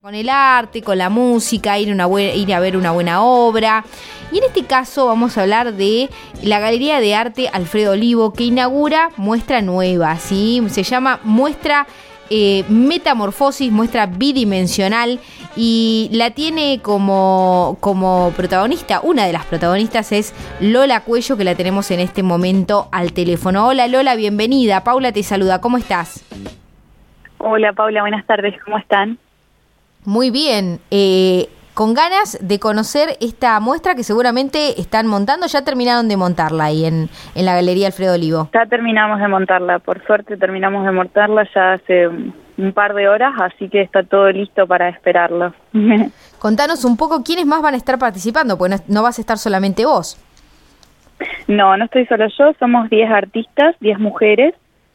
Con el arte, con la música, ir a ver una buena obra. Y en este caso vamos a hablar de la Galería de Arte Alfredo Olivo, que inaugura muestra nueva, ¿sí? Se llama Muestra Metamorfosis, muestra bidimensional, y la tiene como protagonista. Una de las protagonistas es Lola Cuello, que la tenemos en este momento al teléfono. Hola Lola, bienvenida. Paula te saluda, ¿cómo estás? Hola Paula, buenas tardes, ¿cómo están? Muy bien, con ganas de conocer esta muestra que seguramente están montando. Ya terminaron de montarla ahí en la Galería Alfredo Olivo. Ya terminamos de montarla, por suerte terminamos de montarla ya hace un par de horas, así que está todo listo para esperarlo. Contanos un poco quiénes más van a estar participando, porque no vas a estar solamente vos. No estoy solo yo, somos 10 artistas, 10 mujeres.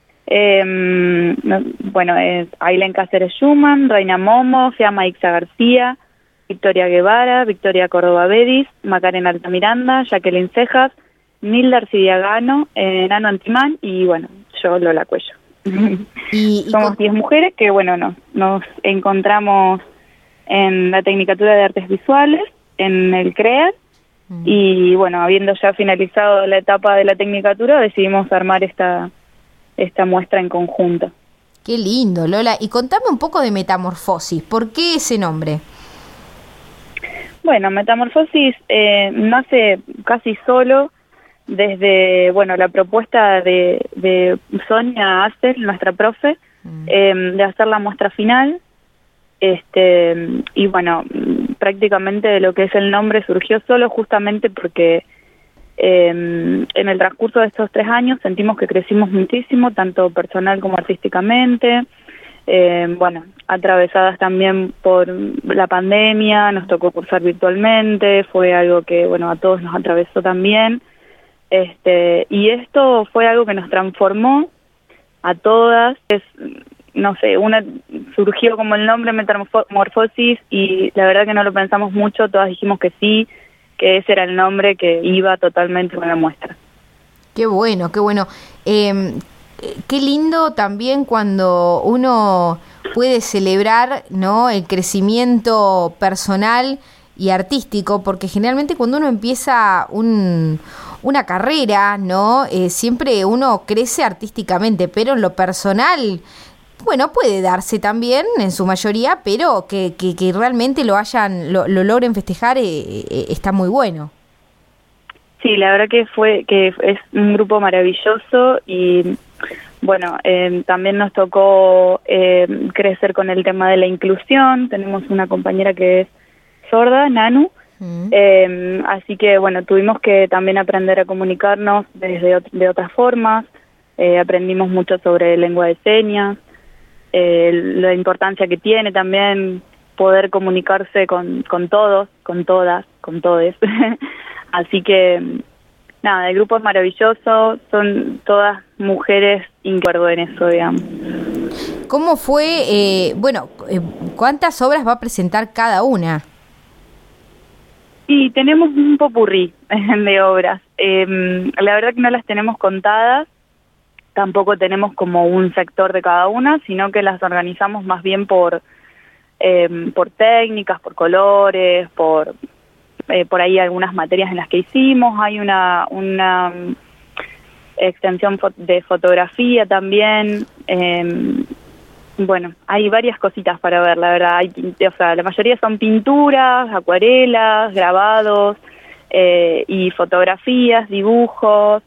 Ailén Cáceres Schumann, Reina Momo, Fiamma Ixa García, Victoria Guevara, Victoria Córdoba Bedis, Macarena Altamiranda, Jacqueline Cejas, Nilda Arcidiagano, Nano Antimán y yo, Lola Cuello. Somos 10 mujeres que nos encontramos en la Tecnicatura de Artes Visuales, en el CREAR, y habiendo ya finalizado la etapa de la Tecnicatura, decidimos armar esta muestra en conjunto. Qué lindo, Lola. Y contame un poco de Metamorfosis. ¿Por qué ese nombre? Bueno, Metamorfosis nace casi solo desde la propuesta de Sonia Aster, nuestra profe, de hacer la muestra final. Prácticamente de lo que es el nombre surgió solo justamente porque en el transcurso de estos 3 años sentimos que crecimos muchísimo, tanto personal como artísticamente, atravesadas también por la pandemia, nos tocó cursar virtualmente, fue algo que a todos nos atravesó también, y esto fue algo que nos transformó a todas. Una surgió como el nombre Metamorfosis y la verdad que no lo pensamos mucho, todas dijimos que sí, que ese era el nombre que iba totalmente con la muestra. Qué bueno, qué bueno. Qué lindo también cuando uno puede celebrar, ¿no?, el crecimiento personal y artístico, porque generalmente cuando uno empieza una carrera, ¿no?, siempre uno crece artísticamente, pero en lo personal, puede darse también en su mayoría, pero que realmente lo logren festejar, está muy bueno. Sí, la verdad que es un grupo maravilloso y también nos tocó crecer con el tema de la inclusión. Tenemos una compañera que es sorda, Nanu, así que tuvimos que también aprender a comunicarnos de otras formas. Aprendimos mucho sobre lengua de señas, la importancia que tiene también poder comunicarse con todos, con todas, con todes. Así que, el grupo es maravilloso, son todas mujeres increíbles en eso, digamos. ¿Cómo fue, cuántas obras va a presentar cada una? Sí, tenemos un popurrí de obras. La verdad que no las tenemos contadas, tampoco tenemos como un sector de cada una, sino que las organizamos más bien por técnicas, por colores, por ahí algunas materias en las que hicimos. Hay una extensión de fotografía también. Hay varias cositas para ver, la verdad. La mayoría son pinturas, acuarelas, grabados, y fotografías, dibujos,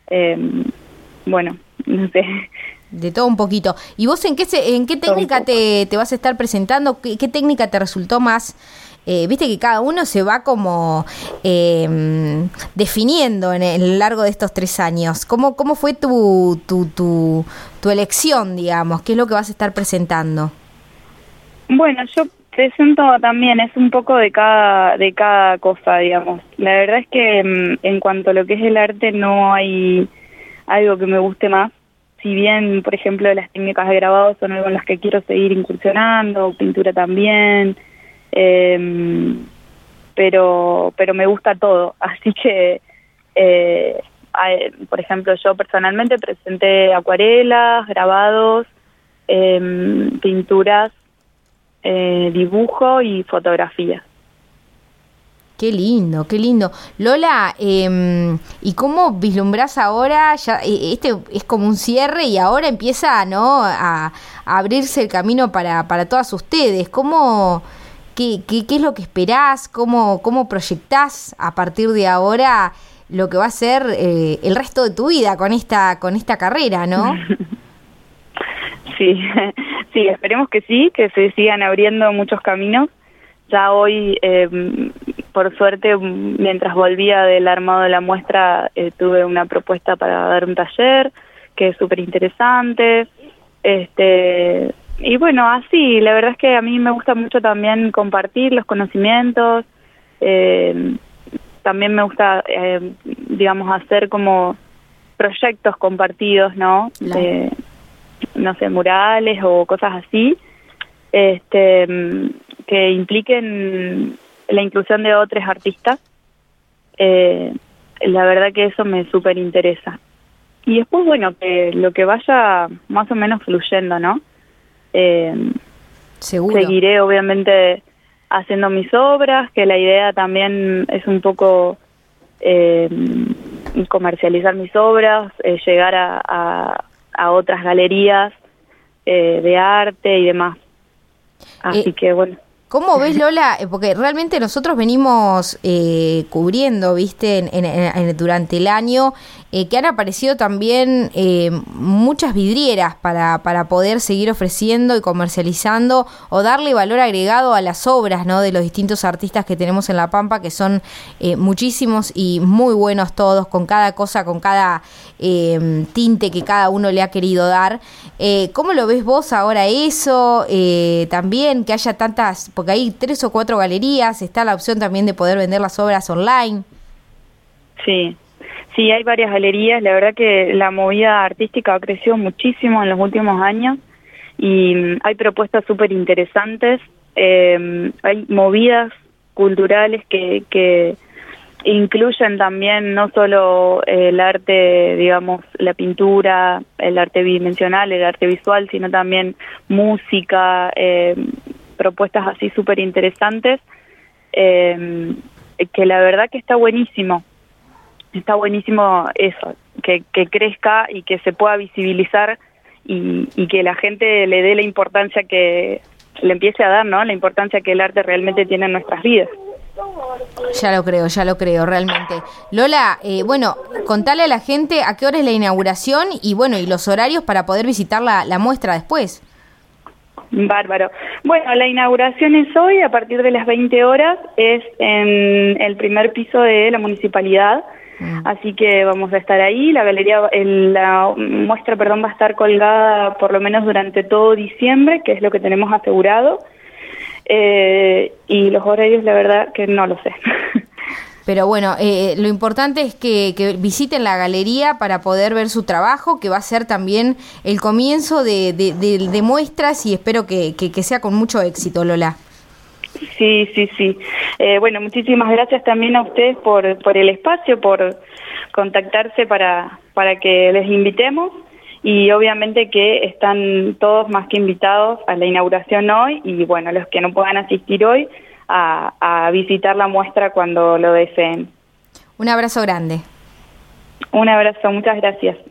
no sé. De todo un poquito. ¿Y vos en qué técnica te vas a estar presentando? ¿Qué técnica te resultó más? Viste que cada uno se va como definiendo en el largo de estos 3 años. ¿Cómo fue tu elección, digamos? ¿Qué es lo que vas a estar presentando? Yo presento también, es un poco de cada cosa, digamos. La verdad es que en cuanto a lo que es el arte no hay algo que me guste más. Si bien, por ejemplo, las técnicas de grabado son algo en las que quiero seguir incursionando, pintura también, pero me gusta todo. Así que, por ejemplo, yo personalmente presenté acuarelas, grabados, pinturas, dibujo y fotografía. Qué lindo, qué lindo. Lola, ¿y cómo vislumbrás ahora? Ya, este es como un cierre y ahora empieza, ¿no?, a abrirse el camino para todas ustedes. ¿Qué es lo que esperás? ¿Cómo proyectás a partir de ahora lo que va a ser el resto de tu vida con esta carrera, ¿no? Sí, sí, esperemos que sí, que se sigan abriendo muchos caminos. Ya hoy, por suerte, mientras volvía del armado de la muestra, tuve una propuesta para dar un taller, que es súper interesante. Y bueno, así, la verdad es que a mí me gusta mucho también compartir los conocimientos. También me gusta, digamos, hacer como proyectos compartidos, ¿no? Claro. No sé, murales o cosas así. Que impliquen la inclusión de otros artistas. La verdad que eso me súper interesa. Y después, bueno, que lo que vaya más o menos fluyendo, ¿no? Seguro. Seguiré, obviamente, haciendo mis obras, que la idea también es un poco comercializar mis obras, llegar a otras galerías de arte y demás. Así que bueno. ¿Cómo ves, Lola? Porque realmente nosotros venimos cubriendo, viste, durante el año, que han aparecido también muchas vidrieras para poder seguir ofreciendo y comercializando o darle valor agregado a las obras, ¿no?, de los distintos artistas que tenemos en La Pampa, que son muchísimos y muy buenos todos, con cada cosa, con cada tinte que cada uno le ha querido dar. ¿Cómo lo ves vos ahora eso? También que haya tantas, porque hay 3 o 4 galerías, está la opción también de poder vender las obras online. Sí, hay varias galerías. La verdad que la movida artística ha crecido muchísimo en los últimos años y hay propuestas súper interesantes. Hay movidas culturales que incluyen también no solo el arte, digamos, la pintura, el arte bidimensional, el arte visual, sino también música, propuestas así súper interesantes, que la verdad que está buenísimo eso, que crezca y que se pueda visibilizar y que la gente le dé la importancia que le empiece a dar, ¿no?, la importancia que el arte realmente tiene en nuestras vidas. Ya lo creo, realmente. Lola, bueno, contale a la gente a qué hora es la inauguración y bueno, y los horarios para poder visitar la muestra después. Bárbaro. Bueno, la inauguración es hoy, a partir de las 20 horas, es en el primer piso de la municipalidad, así que vamos a estar ahí. La muestra va a estar colgada por lo menos durante todo diciembre, que es lo que tenemos asegurado, y los horarios, la verdad que no lo sé. Pero bueno, lo importante es que visiten la galería para poder ver su trabajo, que va a ser también el comienzo de muestras y espero que sea con mucho éxito, Lola. Sí. Bueno, muchísimas gracias también a ustedes por el espacio, por contactarse para que les invitemos y obviamente que están todos más que invitados a la inauguración hoy y bueno, los que no puedan asistir hoy, a visitar la muestra cuando lo deseen. Un abrazo grande. Un abrazo, muchas gracias.